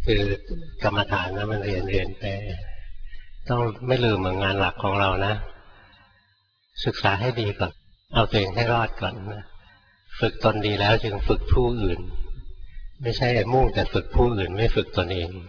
คือกรรมฐานนะมันเรียนไปต้องไม่ลืมงานหลักของเรานะศึกษาให้ดีก่อนเอาตัวเองให้รอดก่อนนะฝึกตนดีแล้วจึงฝึกผู้อื่นไม่ใช่มุ่งแต่ฝึกผู้อื่นไม่ฝึกตนเอง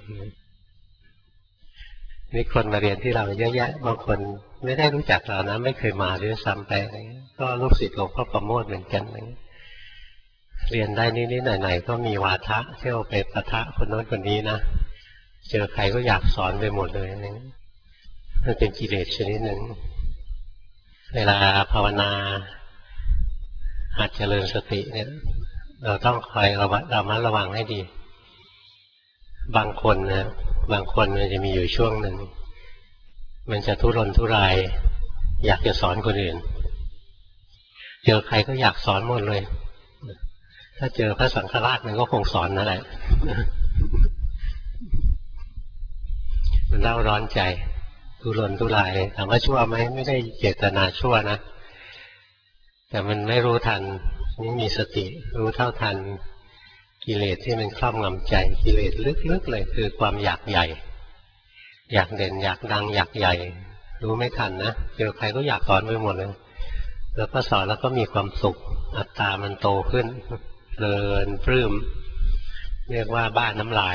นี่คนมาเรียนที่เราเยอะแยะบางคนไม่ได้รู้จักเรานะไม่เคยมาด้วยซ้ำไปก็ลูกศิษย์หลวงพ่อประโมทเหมือนกันเรียนได้นิดๆหน่อยๆก็มีวาทะเที่ยวไปปะทะคนโน้นคนนี้นะเจอใครก็อยากสอนไปหมดเลยนี่มันเป็นกิเลสชนิดหนึ่งเวลาภาวนาหัดเจริญสติเนี่ยเราต้องคอยระมัดระวังให้ดีบางคนมันจะมีอยู่ช่วงหนึ่งมันจะทุรนทุรายอยากจะสอนคนอื่นเจอใครก็อยากสอนหมดเลยถ้าเจอพระสังฆราชมันก็คงสอนนั่นแหละมันเล่าร้อนใจทุรนทุรายถามว่าชั่วไหมไม่ได้เจตนาชั่วนะแต่มันไม่รู้ทันไม่มีสติรู้เท่าทันกิเลสที่มันครอบงำใจกิเลสลึกๆเลยคือความอยากใหญ่อยากเด่นอยากดังอยากใหญ่รู้ไม่ทันนะเจอใครก็อยากสอนไปหมดเลยแล้วก็สอนแล้วก็มีความสุขอัตตามันโตขึ้นเพลินปลื้มเรียกว่าบ้าน้ำลาย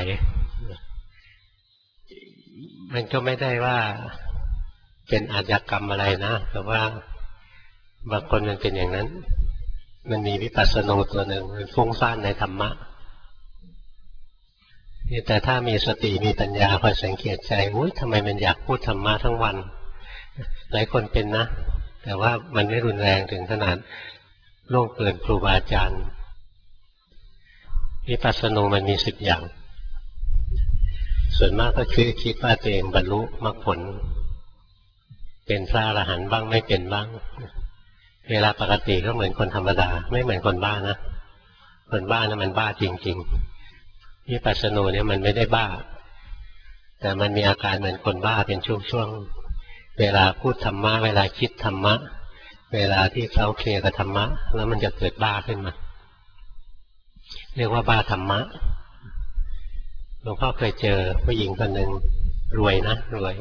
มันก็ไม่ได้ว่าเป็นอาชญากรรมอะไรนะแต่ว่าบางคนมันเป็นอย่างนั้นมันมีวิปัสสนูตัวหนึ่งมันฟุ้งซ่านในธรรมะแต่ถ้ามีสติมีปัญญาคอยสังเกตใจอุ้ยทำไมมันอยากพูดธรรมะทั้งวันหลายคนเป็นนะแต่ว่ามันไม่รุนแรงถึงขนาดล่วงเกินครูบาอาจารย์วิปัสสนูมันมี10 อย่างส่วนมากก็คือคิดว่าตัวเองบรรลุมรรคผลเป็นพระอรหันต์บ้างไม่เป็นบ้างเวลาปกติก็เหมือนคนธรรมดาไม่เหมือนคนบ้านะคนบ้านะมันบ้าจริงๆวิปัสสนูเนี่ยมันไม่ได้บ้าแต่มันมีอาการเหมือนคนบ้าเป็นช่วงๆเวลาพูดธรรมะเวลาคิดธรรมะเวลาที่เคล้าเคลียกับธรรมะแล้วมันจะเกิดบ้าขึ้นมาเรียกว่าบ้าธรรมะหลวงพ่อเคยเจอผู้หญิงคนหนึ่งรวยนะรวย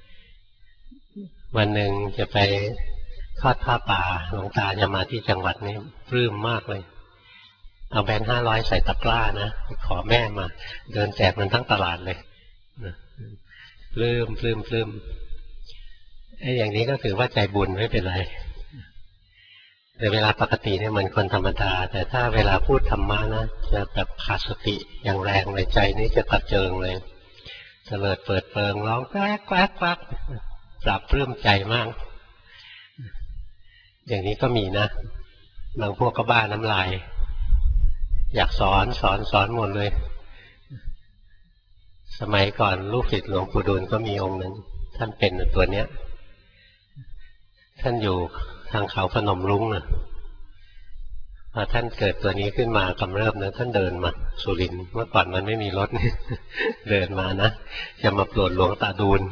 วันหนึ่งจะไปทอดผ้าป่าหลวงตาจะมาที่จังหวัดนี้ปลื้มมากเลยเอาแบงค์500ใส่ตะกร้านะขอแม่มาเดินแจกมันทั้งตลาดเลยปลื้มไอ้อย่างนี้ก็ถือว่าใจบุญไม่เป็นไรแต่เวลาปกติเนี่ยมันคนธรรมดาแต่ถ้าเวลาพูดธรรมะนะจะแบบขาดสติอย่างแรงในใจนี้จะกระเจิงเลยเตลิดเปิดเปิงร้องแกล้กปรับปลื้มใจมากอย่างนี้ก็มีนะบางพวกก็บ้าน้ำลายอยากสอนหมดเลยสมัยก่อนลูกศิษย์หลวงปู่ดูลก็มีองค์หนึ่งท่านเป็นตัวเนี้ยท่านอยู่ทางเขาพนมรุ้งนะพอท่านเกิดตัวนี้ขึ้นมากำเริบนะท่านเดินมาสุรินทร์เมื่อก่อนมันไม่มีรถเดินมานะจะมาโปรดหลวงตาดูล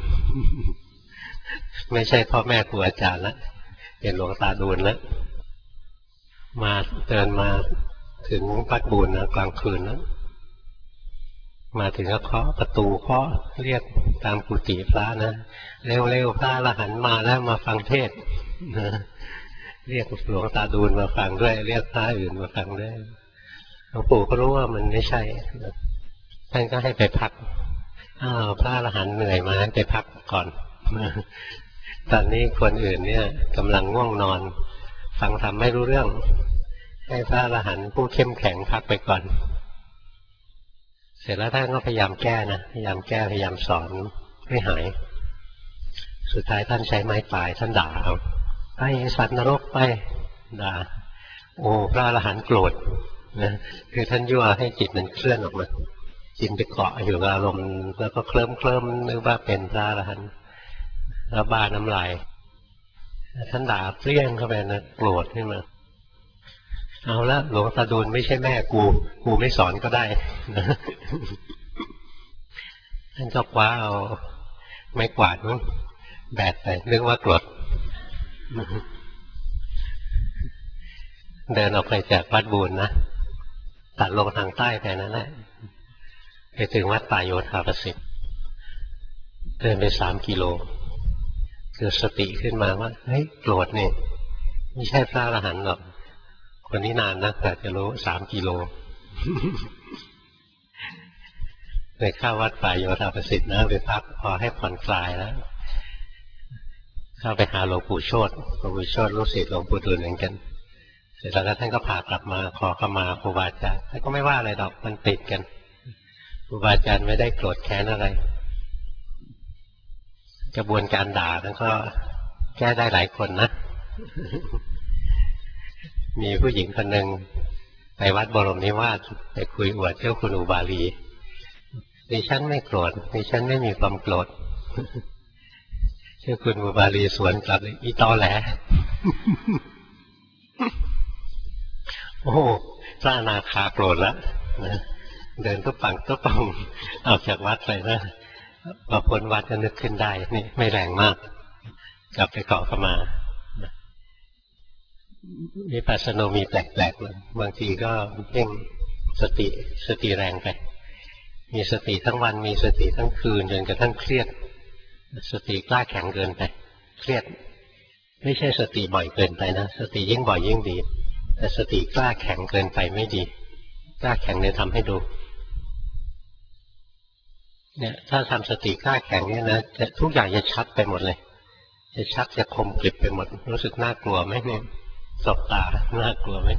ไม่ใช่พ่อแม่ครูอาจารย์แล้วเป็นหลวงตาดูลแล้วมาเดินมาถึงวัดบูรณ์นะกลางคืนแล้วมาถึงก็เคาะประตูเคาะเรียกตามกุฏิพระนะเร็วพระอรหันต์มาแล้วมาฟังเทศน์เรียกหลวงตาดูลมาฟังด้วยเรียกพระอื่นมาฟังด้วยหลวงปู่ก็รู้ว่ามันไม่ใช่ท่านก็ให้ไปพักพระอรหันต์เหนื่อยมาให้ไปพักก่อนตอนนี้คนอื่นเนี่ยกำลังง่วงนอนฟังธรรมไม่รู้เรื่องให้พระอรหันต์ผู้เข้มแข็งพักไปก่อนเสร็จแล้วท่านก็พยายามแก้นะพยายามสอนไม่หายสุดท้ายท่านใช้ไม้ตายท่านด่าเอาไปสัตว์นรกไปด่าโอ้พระอรหันต์โกรธนะคือท่านยั่วให้จิตมันเคลื่อนออกมาจิตไปเกาะอยู่กับอารมณ์แล้วก็เคลิ้มนึกว่าเป็นพระอรหันต์แล้วบ้าน้ำลายท่านด่าเปรี้ยงเข้าไปนะโกรธขึ้นมาเอาละหลวงตาดูลไม่ใช่แม่กูไม่สอนก็ได้ท่านก็คว้าเอาไม้กวาดมั้งแบกไปนึกว่าโกรธเดินออกไปจากวัดบูรณ์นะตัดลงทางใต้ไปนั่นแหละไปไปถึงวัดป่าโยธาประสิทธิ์เดินไป3 กิโลเกิดสติขึ้นมาว่าเฮ้ยโกรธนี่ไม่ใช่พระอรหันต์หรอกคนนี้นานนะแต่จะรู้3 กิโลไปเข้าวัดป่าโยธาประสิทธิ์นะไปพักพอให้ผ่อนคลายแล้วเข้าไปหาหลวงปู่โชติหลวงปู่โชติลูกศิษย์หลวงปู่ดูลเหมือนกันเสร็จแล้วก็ท่านก็พากลับมาขอขมาครูบาอาจารย์ท่านก็ไม่ว่าอะไรหรอกมันติดกันครูบาอาจารย์ไม่ได้โกรธแค้นอะไรกระบวนการด่าท่านก็แก้ได้หลายคนนะมีผู้หญิงคนหนึ่งไปวัดบรมนิวาสไปคุยอวดเจ้าคุณอุบาลีดิฉันไม่โกรธดิฉันไม่มีความโกรธเจ้าคุณอุบาลีสวนกลับเลยอีตอแหลโอ้พระอนาคาโกรธแล้วนะเดินตุ๊บปังตุ๊บปังออกจากวัดไปนะพอพ้นวัดก็นึกขึ้นได้นี่ไม่แรงมากกลับไปเกาะเข้ามาวิปัสสนามีแปลกๆบางทีก็เพ่งสติแรงไปมีสติทั้งวันมีสติทั้งคืนจนกระทั่งเครียดสติกล้าแข็งเกินไปเครียดไม่ใช่สติบ่อยเกินไปนะสติยิ่งบ่อยยิ่งดีแต่สติกล้าแข็งเกินไปไม่ดีกล้าแข็งเนี่ยทำให้ดูเนี่ยถ้าทำสติกล้าแข็งเนี่ยนะทุกอย่างจะชัดไปหมดเลยจะชัดจะคมกริบไปหมดรู้สึกน่ากลัวไหมเนี่ยสบตาน่ากลัวไหม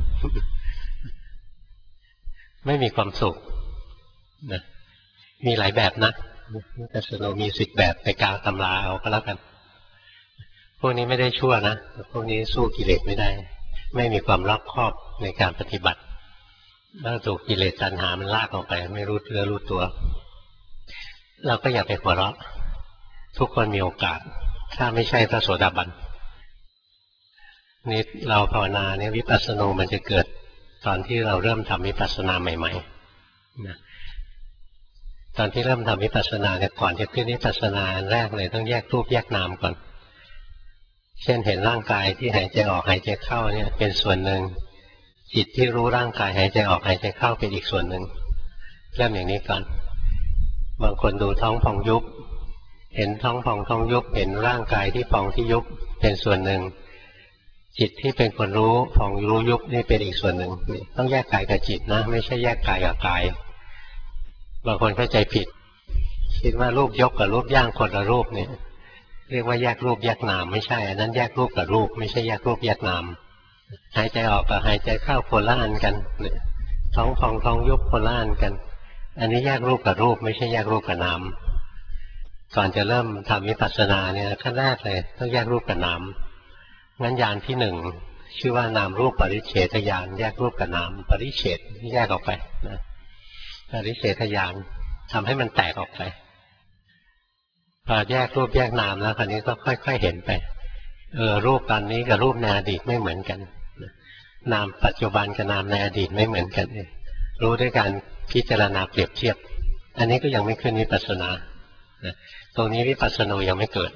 ไม่มีความสุขนะมีหลายแบบนะแต่สโนมี10 แบบไปกาวตำราเอาก็แล้วกันพวกนี้ไม่ได้ชั่วนะพวกนี้สู้กิเลสไม่ได้ไม่มีความรอบคอบในการปฏิบัติแล้วถูกกิเลสตัณหามันลากออกไปไม่รู้เนื้อรู้ตัวเราก็อย่าไปหัวเราะทุกคนมีโอกาสถ้าไม่ใช่พระโสดาบันนี่เราภาวนาเนี่ยวิปัสสนามันจะเกิดตอนที่เราเริ่มทำวิปัสสนาใหม่ๆนะตอนที่เริ่มทำวิปัสสนาเนี่ยก่อนจะขึ้นวิปัสสนาแรกเลยต้องแยกรูปแยกนามก่อนเช่นเห็นร่างกายที่หายใจออกหายใจเข้าเนี่ยเป็นส่วนหนึ่งจิตที่รู้ร่างกายหายใจออกหายใจเข้าเป็นอีกส่วนหนึ่งเริ่มอย่างนี้ก่อนบางคนดูท้องพองยุบเห็นท้องพองท้องยุบเห็นร่างกายที่พองที่ยุบเป็นส่วนหนึ่งจิตที่เป็นคนรู้พองรู้ยุบนี่เป็นอีกส่วนหนึ่งต้องแยกกายกับจิตนะไม่ใช่แยกกายกับกายบางคนเข้าใจผิดคิดว่ารูปยกกับรูปย่างคนละรูปเนี่ยเรียกว่าแยกรูปแยกนามไม่ใช่อันนั้นแยกรูปกับรูปไม่ใช่แยกรูปแยกนามหายใจออกกับหายใจเข้าคนละอันกันท้องพองท้องยุบคนละอันกันอันนี้แยกรูปกับรูปไม่ใช่แยกรูปกับนามก่อนจะเริ่มทำวิปัสสนาเนี่ยขั้นแรกเลยต้องแยกรูปกับนามงั้นญาณที่1ชื่อว่านามรูปปริเฉทญาณแยกรูปกับนามปริเฉทแยกออกไปนะปริเฉทญาณทำให้มันแตกออกไปพอแยกรูปแยกนามแล้วคราวนี้ก็ค่อยๆเห็นไปรูปตอนนี้กับรูปในอดีตไม่เหมือนกันนามปัจจุบันกับนามในอดีตไม่เหมือนกันรู้ด้วยการพิจารณาเปรียบเทียบอันนี้ก็ยังไม่ขึ้นวิปัสสนาตรงนี้วิปัสสนายังไม่เกิด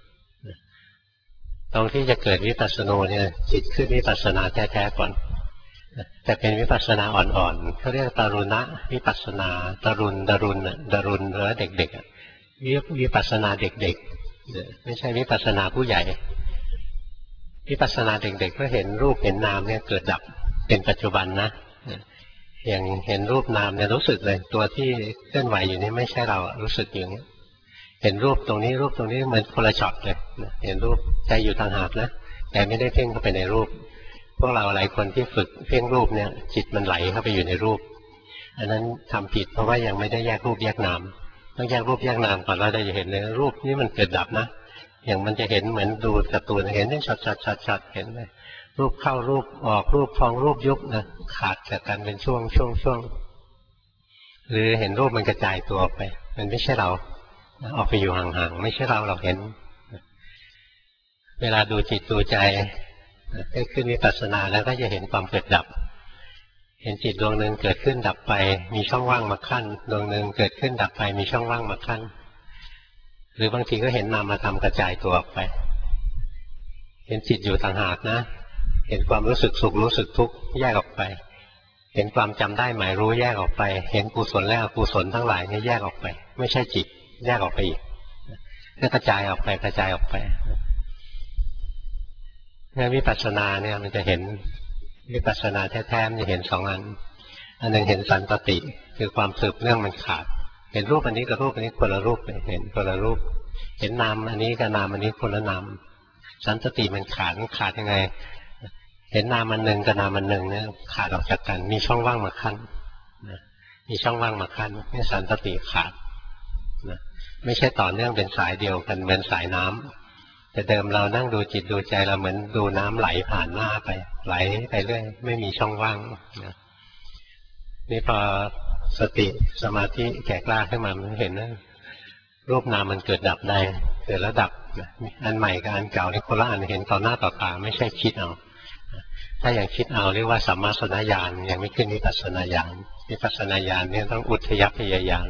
ตรงที่จะเกิดวิปัสสนาเนี่ยจิตขึ้นวิปัสสนาแท้ๆก่อนแต่เป็นวิปัสสนาอ่อนๆเขาเรียกตรุณะวิปัสสนาตรุณหรือเด็กๆวิปัสสนาเด็กๆไม่ใช่วิปัสสนาผู้ใหญ่วิปัสสนาเด็กๆก็เห็นรูปเห็นนามเนี่ยเกิดดับเป็นปัจจุบันนะอย่างเห็นรูปนามเนี่ยรู้สึกเลยตัวที่เคลื่อนไหวอยู่นี่ไม่ใช่เรารู้สึกอย่างนี้เห็นรูปตรงนี้รูปตรงนี้เหมือนคนละช็อตเลยเห็นรูปใจอยู่ต่างหากนะแต่ไม่ได้เพ่งเข้าไปในรูปพวกเราหลายคนที่ฝึกเพ่งรูปเนี่ยจิตมันไหลเข้าไปอยู่ในรูปอันนั้นทำผิดเพราะว่ายังไม่ได้แยกรูปแยกนามต้องแยกรูปแยกนามก่อนเราจะเห็นเลยรูปนี้มันเกิดดับนะอย่างมันจะเห็นเหมือนดูการ์ตูนเห็นได้ช็อตเห็นไหมรูปเข้ารูปออกรูปพองรูปยุบนะขาดจากกันเป็นช่วงหรือเห็นรูปมันกระจายตัวออกไปมันไม่ใช่เราออกไปอยู่ห่างๆไม่ใช่เราเห็นเวลาดูจิตดูใจได้ขึ้นวิปัสสนาแล้วก็จะเห็นความเกิดดับเห็นจิตดวงหนึ่งเกิดขึ้นดับไปมีช่องว่างมาขั้นดวงหนึ่งเกิดขึ้นดับไปมีช่องว่างมาขั้นหรือบางทีก็เห็นนามธรรมกระจายตัวออกไปเห็นจิตอยู่ต่างหากนะเห็นความรู้สึกสุขรู้สึกทุกข์แยกออกไปเห็นความจำได้หมายรู้แยกออกไปเห็นกุศลและอกุศลทั้งหลายนี่แยกออกไปไม่ใช่จิตแยกออกไปอีกกระจายออกไปกระจายออกไปงั้นวิปัสสนาเนี่ยมันจะเห็นวิปัสสนาแท้ๆมันจะเห็นสองอันหนึ่งเห็นสันตติคือความสืบเนื่องมันขาดเห็นรูปอันนี้กับรูปอันนี้คนละรูปเลยเห็นคนละรูปเห็นนามอันนี้กับนามอันนี้คนละนามสันตติมันขาดยังไงเห็นนามอันหนึ่งกับนามอันหนึ่งเนี่ยขาดออกจากกันมีช่องว่างมาขั้นมีช่องว่างมาขั้นนี่สันตติขาดนะไม่ใช่ต่อเนื่องเป็นสายเดียวกันเหมือนสายน้ำแต่เดิมเรานั่งดูจิตดูใจเราเหมือนดูน้ำไหลผ่านหน้าไปไหลไปเรื่อยไม่มีช่องว่างนะนี่พอสติสมาธิแก่กล้าขึ้นมามันเห็นนะรูปนามมันเกิดดับได้เกิดแล้วดับอันใหม่กับอันเก่านี่คนละอันเห็นต่อหน้าต่อตาไม่ใช่คิดเอาถ้าอย่างคิดเอาเรียกว่าสัมมาสัญญาณยังไม่ขึ้นวิปัสสนาญาณวิปัสสนาญาณเนี่ยต้องอุทยพยายาน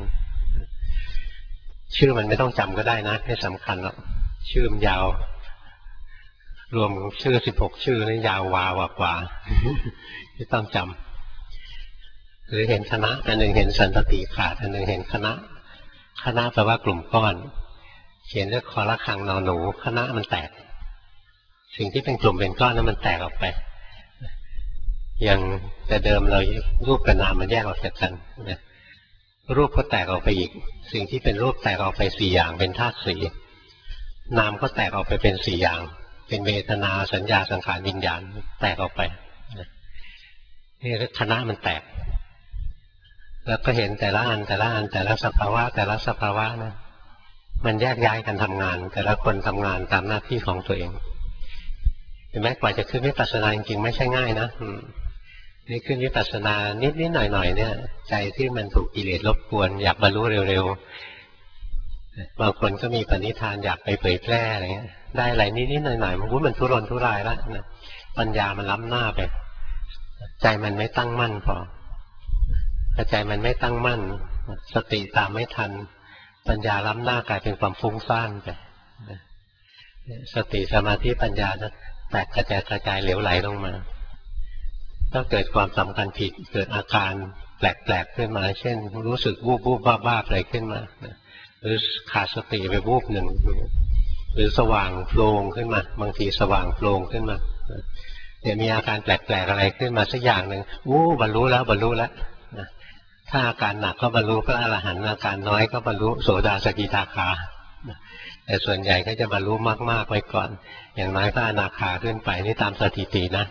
ชื่อมันไม่ต้องจำก็ได้นะไม่สำคัญหรอกชื่อมันยาวรวมชื่อ16ชื่อนี่ยาววาวกว่าไม่ต้องจำหรือเห็นคณะอันหนึ่งเห็นสันตติขาดอันหนึ่งเห็นคณะแปลว่ากลุ่มก้อนเขียนด้วยคอละคังนอหนูคณะมันแตกสิ่งที่เป็นกลุ่มเป็นก้อนนั้นมันแตกออกไปอย่างแต่เดิมเรารูปกับนามมันแยกออกจากกันนะรูปก็แตกออกไปอีกสิ่งที่เป็นรูปแตกออกไป4อย่างเป็นธาตุสี่นามก็แตกออกไปเป็น4อย่างเป็นเวทนาสัญญาสังขารวิญญาณแตกออกไปนี่คณะมันแตกแล้วก็เห็นแต่ละอันแต่ละสภาวะนะมันแยกย้ายกันทำงานแต่ละคนทำงานตามหน้าที่ของตัวเองเห็นไหมกว่าจะขึ้นวิปัสสนาจริงๆไม่ใช่ง่ายนะนี่ขึ้นวิปัสสนานิดหน่อยเนี่ยใจที่มันถูกกิเลสรบกวนอยากบรรลุเร็วๆบางคนก็มีปณิธานอยากไปเผยแพร่อะไรเงี้ยได้อะไรนิดหน่อยมันทุรนทุรายแล้วนะปัญญามันล้ำหน้าไปใจมันไม่ตั้งมั่นพอใจมันไม่ตั้งมั่นสติตามไม่ทันปัญญาล้ำหน้ากลายเป็นความฟุ้งซ่านไปสติสมาธิปัญญาจะแตกกระจายเหลวไหลลงมาต้องเกิดความสำคัญผิดเกิดอาการแปลกๆขึ้นมาเช่นรู้สึกวูบบ้าอะไรขึ้นมาหรือขาดสติไปวูบหนึ่งหรือสว่างโพลงขึ้นมาบางทีสว่างโพลงขึ้นมาเดี๋ยวมีอาการแปลกๆอะไรขึ้นมาสักอย่างหนึ่งบรรลุแล้วถ้าอาการหนักก็บรรลุพระอรหันต์อาการน้อยก็บรรลุโสดาสกิทาคาแต่ส่วนใหญ่ก็จะบรรลุมากๆไว้ก่อนอย่างน้อยก็อนาคาขึ้นไปนี่ตามสถิตินะ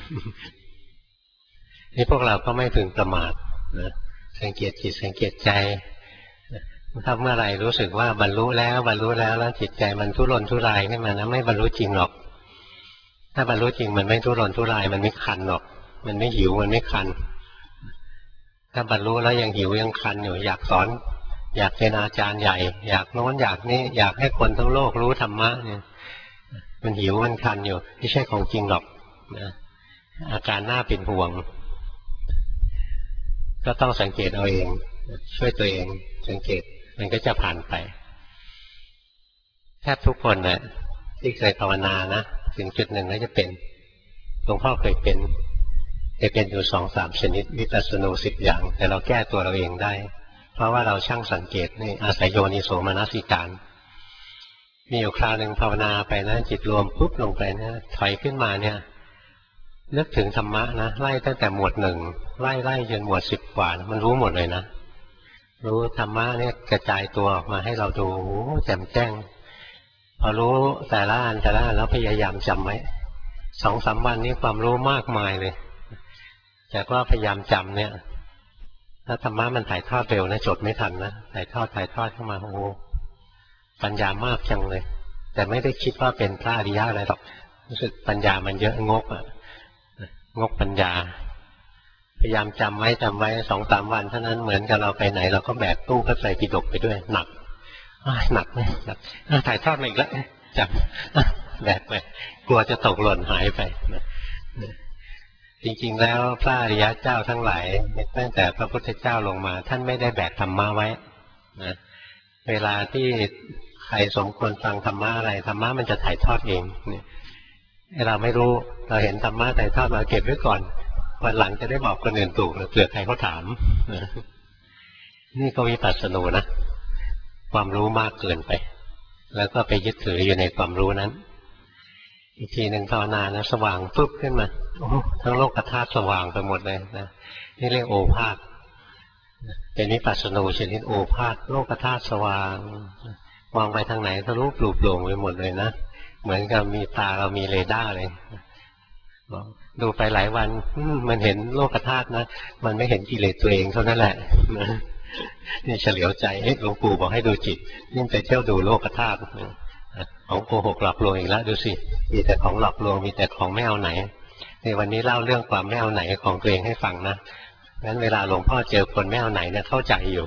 นี่พวกเราก็ไม่พึงประมาทนะสังเกตจิตสังเกตใจถ้าเมื่อไหร่รู้สึกว่าบรรลุแล้วจิตใจมันทุรนทุรายขึ้นมานะไม่บรรลุจริงหรอกถ้าบรรลุจริงมันไม่ทุรนทุรายมันไม่คันหรอกมันไม่หิวมันไม่คันถ้าบรรลุแล้วยังหิวยังคันอยู่อยากสอนอยากเป็นอาจารย์ใหญ่อยากโน้นอยากนี้อยากให้คนทั้งโลกรู้ธรรมะเนี่ยมันหิวมันคันอยู่ไม่ใช่ของจริงหรอกนะอาการน่าเป็นห่วงก็ต้องสังเกตเอาเองช่วยตัวเองสังเกตมันก็จะผ่านไปแทบทุกคนนะที่เคยภาวนานะถึงจุดหนึ่งแล้วจะเป็นหลวงพ่อเคยเป็นอยู่2-3 ชนิดวิปัสสนู10 อย่างแต่เราแก้ตัวเราเองได้เพราะว่าเราช่างสังเกตนี่อาศัยโยนิโสมนสิการมีอยู่คราวหนึ่งภาวนาไปนะจิตรวมปุ๊บลงไปนะถอยขึ้นมาเนี่ยนึกถึงธรรมะนะไล่ตั้งแต่หมวด1ไล่จนหมวด10 กว่ามันรู้หมดเลยนะรู้ธรรมะเนี่ยกระจายตัวออกมาให้เราดูแจ่มแจ้งพอรู้แต่ละอันแล้วพยายามจำไว้2-3 วันนี้ความรู้มากมายเลยแต่ว่าพยายามจำเนี่ยถ้าธรรมะมันถ่ายทอดเร็วนะจดไม่ทันนะถ่ายทอดเข้ามาปัญญามากจังเลยแต่ไม่ได้คิดว่าเป็นพระอริยะอะไรหรอกรู้สึกปัญญามันเยอะงกปัญญาพยายามจำไว้ 2-3 วันเท่านั้นเหมือนกับเราไปไหนเราก็แบกตู้พระไตรปิฎกไปด้วยหนักถ่ายทอดมาอีกแล้วจำแบกไปกลัวจะตกหล่นหายไปจริงๆแล้วพระอริยเจ้าทั้งหลายตั้งแต่พระพุทธเจ้าลงมาท่านไม่ได้แบกธรรมะไว้นะเวลาที่ใครสมควรฟังธรรมะอะไรธรรมะมันจะถ่ายทอดเองเราไม่รู้เราเห็นธรรมะถ่ายทอดมาเก็บไว้ก่อนวันหลังจะได้บอกคนอื่นถูกเผื่อใครเขาถามนี่ก็วิปัสสนูนะความรู้มากเกินไปแล้วก็ไปยึดถืออยู่ในความรู้นั้นอีกทีหนึ่งภาวนานะสว่างปุ๊บขึ้นมาโอ้ทั้งโลกธาตุสว่างไปหมดเลยนะนี่เรียกโอภาสเป็นวิปัสสนูชนิดโอภาสโลกธาตุสว่างมองไปทางไหนทะลุปลุกโปร่งไปหมดเลยนะเหมือนกับมีตาเรามีเรดาร์เลยดูไปหลายวันมันเห็นโลกธาตุนะมันไม่เห็นกิเลสตัวเองเท่านั้นแหละนี่เฉลียวใจหลวงปู่บอกให้ดูจิตยิ่งไปเที่ยวดูโลกธาตุของโกหกหลอกลวงอีกแล้วดูสิมีแต่ของหลอกลวงมีแต่ของไม่เอาไหนในวันนี้เล่าเรื่องความไม่เอาไหนของตัวเองให้ฟังนะงั้นเวลาหลวงพ่อเจอคนไม่เอาไหนเนี่ยเข้าใจอยู่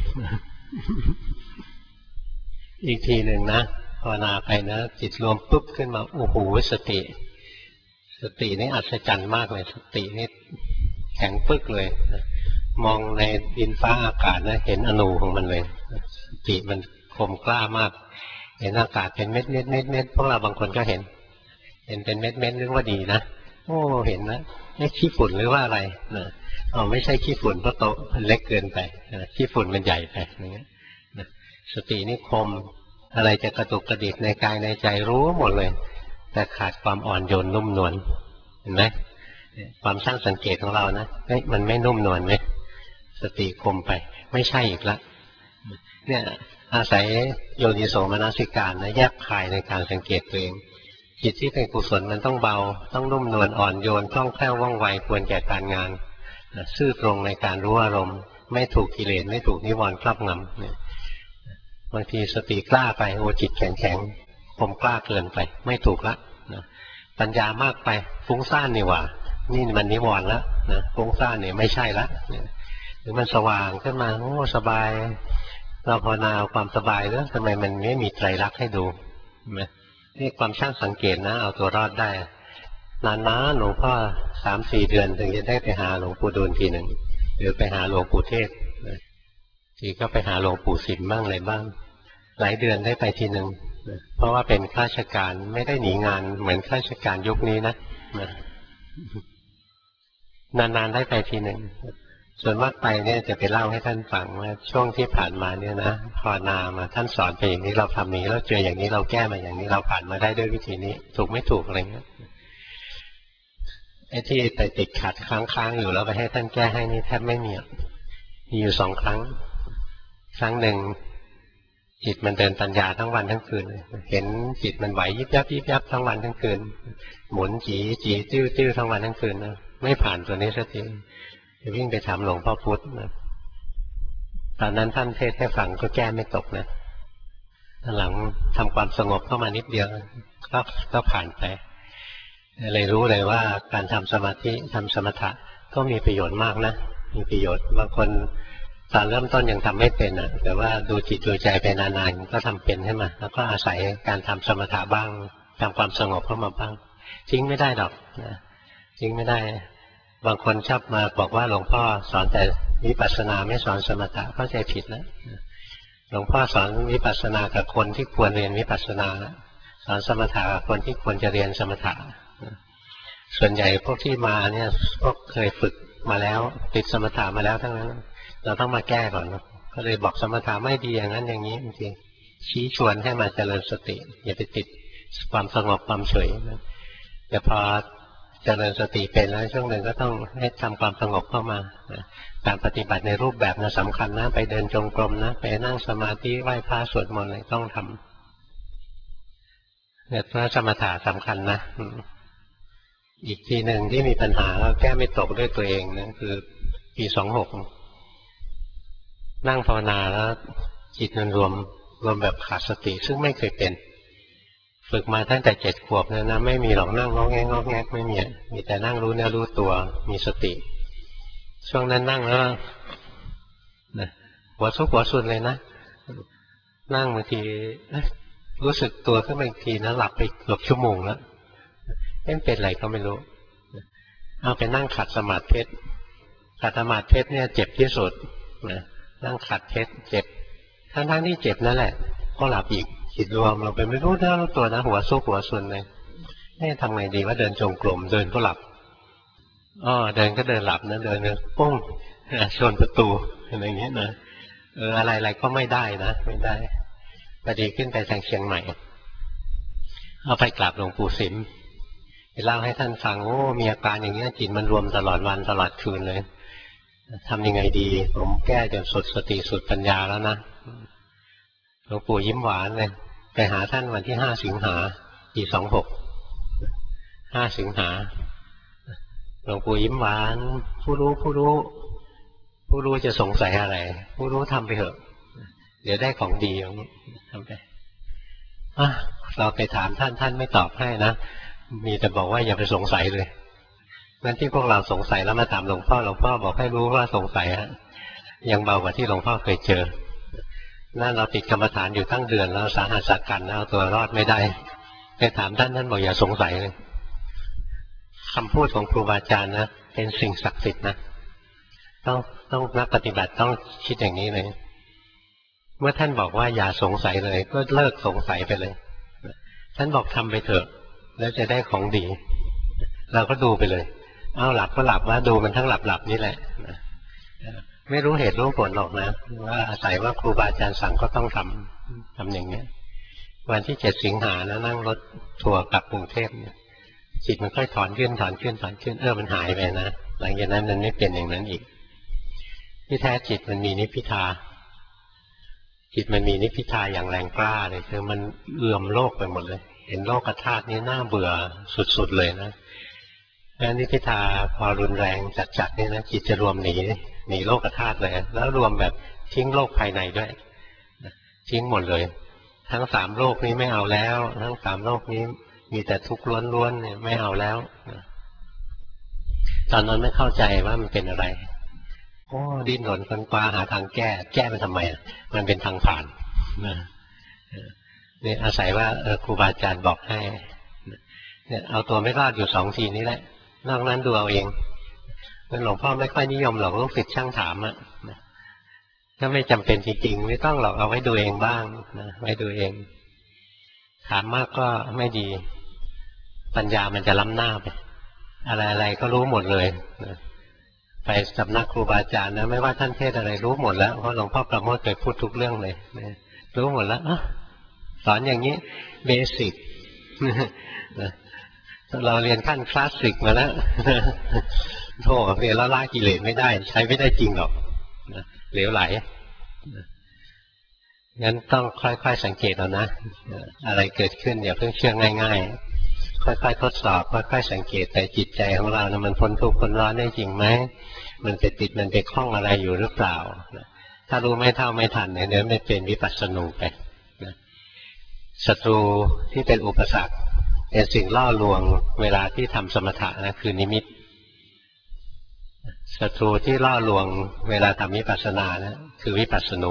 อีกทีหนึ่งนะภาวนาไปนะจิตรวมปุ๊บขึ้นมาโอ้โหสตินี่อัศจรรย์มากเลยสตินี่แข็งปึ๊กเลยมองในดินฟ้าอากาศนะเห็นอนูของมันเลยสติมันคมกล้ามากเห็นอากาศเป็นเม็ดพวกเราบางคนก็เห็นเป็นเม็ดนึกว่าดีนะโอ้เห็นนะไม่ขี้ฝุ่นหรือว่าอะไรนะไม่ใช่ขี้ฝุ่นเพราะโตมันเล็กเกินไปขี้ฝุ่นมันใหญ่ไปอย่างเงี้ยสตินี่คมอะไรจะกระตุกกระดิกในกายในใจรู้หมดเลยแต่ขาดความอ่อนโยนนุ่มนวลเห็นไหมความช่างสังเกตของเรานะมันไม่นุ่มนวลไหมสติคมไปไม่ใช่อีกละเนี่ยอาศัยโยนิโสมนสิการนะแยบคายในการสังเกตตัวเองจิตที่เป็นกุศลมันต้องเบาต้องนุ่มนวลอ่อนโยนคล่องแคล่วว่องไวควรแก่การงานซื่อตรงในการรู้อารมณ์ไม่ถูกกิเลสไม่ถูกนิวรณ์ครอบงำเนี่ยบางทีสติกล้าไปโอ้จิตแข็งคมกล้าเกินไปไม่ถูกละนะปัญญามากไปฟุ้งซ่านนี่หว่านี่มันนิวรณ์แล้วนะฟุ้งซ่านเนี่ยไม่ใช่ละหรือมันสว่างขึ้นมาโอ้สบายเราภาวนาเอาความสบายแล้วทำไมมันไม่มีไตรลักษณ์ให้ดูนี่ความช่างสังเกตนะเอาตัวรอดได้นานๆหลวงพ่อ 3-4 เดือนถึงจะได้ไปหาหลวงปู่ดูลทีหนึ่งหรือไปหาหลวงปู่เทศทีก็ไปหาหลวงปู่สิมบ้างอะไรบ้างหลายเดือนได้ไปทีหนึ่งเพราะว่าเป็นข้าราชการไม่ได้หนีงานเหมือนข้าราชการยุคนี้นะนานๆได้ไปทีหนึ่งส่วนมากไปเนี่ยจะไปเล่าให้ท่านฟังว่าช่วงที่ผ่านมาเนี่ยนะภาวนามาท่านสอนไปอย่างนี้เราทำนี้เราเจออย่างนี้เราแก้มาอย่างนี้เราผ่านมาได้ด้วยวิธีนี้ถูกไม่ถูกอะไรเงี้ยไอ้ที่ไปติดขัดค้างๆอยู่แล้วไปให้ท่านแก้ให้นี่แทบไม่มีอยู่2 ครั้งครั้งหนึ่งจิตมันเดินปัญญาทั้งวันทั้งคืนเห็นจิตมันไหวยิบยับทั้งวันทั้งคืนหมุนจีติ้วทั้งวันทั้งคืนนะไม่ผ่านตัวนี้สักทีวิ่งไปถามหลวงพ่อพุธนะตอนนั้นท่านเทศให้ฟังก็แก้ไม่ตกนะหลังทำความสงบเข้ามานิดเดียวก็ผ่านไปเลยรู้เลยว่าการทำสมาธิทำสมถะก็มีประโยชน์มากนะมีประโยชน์บางคนตอนเริ่มต้นยังทำไม่เป็นนะแต่ว่าดูจิตดูใจไปนานๆก็ทำเป็นใช่ไหมแล้วก็อาศัยการทำสมถะบ้างทำความสงบเข้ามาบ้างทิ้งไม่ได้หรอกนะทิ้งไม่ได้บางคนชอบมาบอกว่าหลวงพ่อสอนแต่วิปัสสนาไม่สอนสมถะเข้าใจผิดแล้วหลวงพ่อสอนวิปัสสนากับคนที่ควรเรียนวิปัสสนาสอนสมถะกับคนที่ควรจะเรียนสมถะส่วนใหญ่พวกที่มาเนี่ยพวกเคยฝึกมาแล้วติดสมถะมาแล้วทั้งนั้นเราต้องมาแก้ก่อนก็เลยบอกสมถะไม่ดีอย่างนั้นอย่างนี้จริงๆชี้ชวนให้มาเจริญสติอย่าไปติดความสงบความเฉยแต่พอเจริญสติเป็นแล้วช่วงหนึ่งก็ต้องให้ทำความสงบเข้ามาการปฏิบัติในรูปแบบนะสำคัญนะไปเดินจงกรมนะไปนั่งสมาธิไหว้พระสวดมนต์อะไรต้องทำเนี่ยพระสมถะสำคัญนะอีกทีหนึ่งที่มีปัญหาแก้ไม่ตกด้วยตัวเองนะคือปี 26นั่งภาวนาแล้วจิตมันรวมแบบขาดสติซึ่งไม่เคยเป็นฝึกมาตั้งแต่7 ขวบนะไม่มีหรอกนั่งงอแงไม่มีแต่นั่งรู้เนื้อรู้ตัวมีสติช่วงนั้นนั่งแล้วนะหัวซุกหัวสุดเลยนะนั่งบางทีรู้สึกตัวขึ้นมาอีกทีนะหลับไปเกือบชั่วโมงแล้วเป็นอะไรก็ไม่รู้เอาไปนั่งขัดสมาธิเพชรขัดสมาธิเพชรเนี่ยเจ็บที่สุดนะนั่งขัดเพชรเจ็บทั้งที่เจ็บนั่นแหละก็หลับอีกจิตรวมเราไปไม่รู้เนื้อรู้ตัวนะหัวซุกหัวซุนเลยทำไงดีว่าเดินจงกรมเดินก็หลับเดินก็เดินหลับนะเดินปุ้งชนประตูอะไรอย่างเงี้ยนะอะไรก็ไม่ได้นะไม่ได้พอดีขึ้นไปทางเชียงใหม่เอาไปกราบหลวงปู่สิมไปเล่าให้ท่านฟังมีอาการอย่างเงี้ยจิตมันรวมตลอดวันตลอดคืนเลยทำยังไงดีผมแก้จนสุดสติสุดปัญญาแล้วนะหลวงปู่ยิ้มหวานเลยไปหาท่านวันที่5 สิงหาปี26 5 สิงหาหลวงปู่ยิ้มหวานผู้รู้จะสงสัยอะไรผู้รู้ทำไปเถอะเดี๋ยวได้ของดีอย่างนี้ทำไปเราไปถามท่านไม่ตอบให้นะมีแต่บอกว่าอย่าไปสงสัยเลยงั้นที่พวกเราสงสัยแล้วมาถามหลวงพ่อบอกให้รู้ว่าสงสัยยังเบากว่าที่หลวงพ่อเคยเจอนั่นเราติดกรรมฐานอยู่ตั้งเดือนแล้วสาหัสสักกันเอาตัวรอดไม่ได้ไปถามท่านบอกอย่าสงสัยเลยคำพูดของครูบาอาจารย์นะเป็นสิ่งศักดิ์สิทธิ์นะต้องนักปฏิบัติต้องคิดอย่างนี้เลยเมื่อท่านบอกว่าอย่าสงสัยเลยก็เลิกสงสัยไปเลยท่านบอกทำไปเถอะแล้วจะได้ของดีเราก็ดูไปเลยเอาหลับก็หลับว่าดูมันทั้งหลับนี่แหละไม่รู้เหตุรู้ผลหรอกนะว่าอาศัยว่าครูบาอาจารย์สั่งก็ต้องทำอย่างนี้วันที่7 สิงหานะนั่งรถทัวร์กลับกรุงเทพจิตมันค่อยถอนขึ้นมันหายไปนะหลังจากนั้นมันไม่เป็นอย่างนั้นอีกที่แท้จิตมันมีนิพพิทาอย่างแรงกล้าเลยคือมันเอื่อมโลกไปหมดเลยเห็นโลกธาตุนี้น่าเบื่อสุดๆเลยนะแล้วนิพพิทาพอรุนแรงจัดๆนี่นะจิตจะรวมหนีโลกธาตุเลยแล้วรวมแบบทิ้งโลกภายในด้วยทิ้งหมดเลยทั้ง3 โลกนี้ไม่เอาแล้วทั้ง3 โลกนี้มีแต่ทุกข์ล้วนๆเนี่ยไม่เอาแล้วตอนนั้นไม่เข้าใจว่ามันเป็นอะไรดิ้นรนค้นคว้าหาทางแก้มันทำไมมันเป็นทางผ่านนี่อาศัยว่าครูบาอาจารย์บอกให้เนี่ยเอาตัวไม่รอดอยู่2 ทีนี้แหละนอกนั้นดูเอาเองหลวงพ่อไม่ค่อยนิยมหรอกลูกศิษย์ช่างถามถ้าไม่จำเป็นจริงๆไม่ต้องหรอกเอาไว้ดูเองบ้างนะไว้ดูเองถามมากก็ไม่ดีปัญญามันจะล้ำหน้าไปอะไรก็รู้หมดเลยไปสำนักครูบาอาจารย์นะไม่ว่าท่านเทศอะไรรู้หมดแล้วเพราะหลวงพ่อประโมทเคยพูดทุกเรื่องเลยรู้หมดแล้วสอนอย่างนี้เบสิกเราเรียนขั้นคลาสสิกมาแล้วโธ่เรียนแล้วละกิเลสไม่ได้ใช้ไม่ได้จริงหรอกเหลวไหลงั้นต้องค่อยๆสังเกตเอานะอะไรเกิดขึ้นอย่าเพิ่งเชื่อง่ายๆค่อยๆทดสอบค่อยๆสังเกตแต่จิตใจของเรานะมันพ้นทุกข์พ้นร้อนได้จริงไหมมันไปติดมันไปคล้องอะไรอยู่หรือเปล่าถ้ารู้ไม่เท่าไม่ทันเนี่ยเดี๋ยวไม่เป็นวิปัสสนูไปศัตรูที่เป็นอุปสรรคเป็นสิ่งล่อลวงเวลาที่ทำสมถะนะคือนิมิตศัตรูที่ล่อลวงเวลาทำวิปัสสนานะคือวิปัสสนู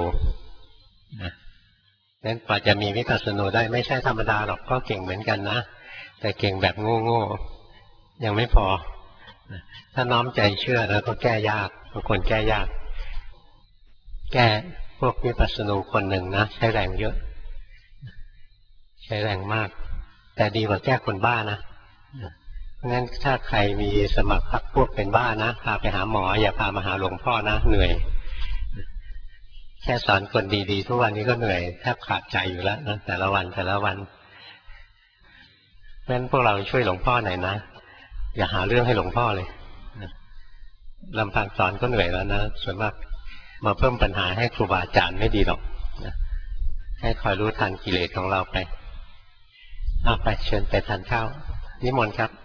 นั้นกว่าจะมีวิปัสสนูได้ไม่ใช่ธรรมดาหรอกก็เก่งเหมือนกันนะแต่เก่งแบบโง่ยังไม่พอถ้าน้อมใจเชื่อแล้วก็แก้ยากบางคนแก้ยากแก้พวกวิปัสสนูคนหนึ่งนะใช้แรงเยอะใช้แรงมากแต่ดีกว่าแก้คนบ้านะงั้นถ้าใครมีสมัครพรรคพวกเป็นบ้านะพาไปหาหมออย่าพามาหาหลวงพ่อนะเหนื่อยแค่สอนคนดีๆทุกวันนี้ก็เหนื่อยแทบขาดใจอยู่แล้วนะแต่ละวันงั้นพวกเราช่วยหลวงพ่อหน่อยนะอย่าหาเรื่องให้หลวงพ่อเลยลำพังสอนก็เหนื่อยแล้วนะส่วนมากมาเพิ่มปัญหาให้ครูบาอาจารย์ไม่ดีหรอกให้คอยรู้ทันกิเลสของเราไปเอาไปเชิญไปทานข้าวนิมนต์ครับ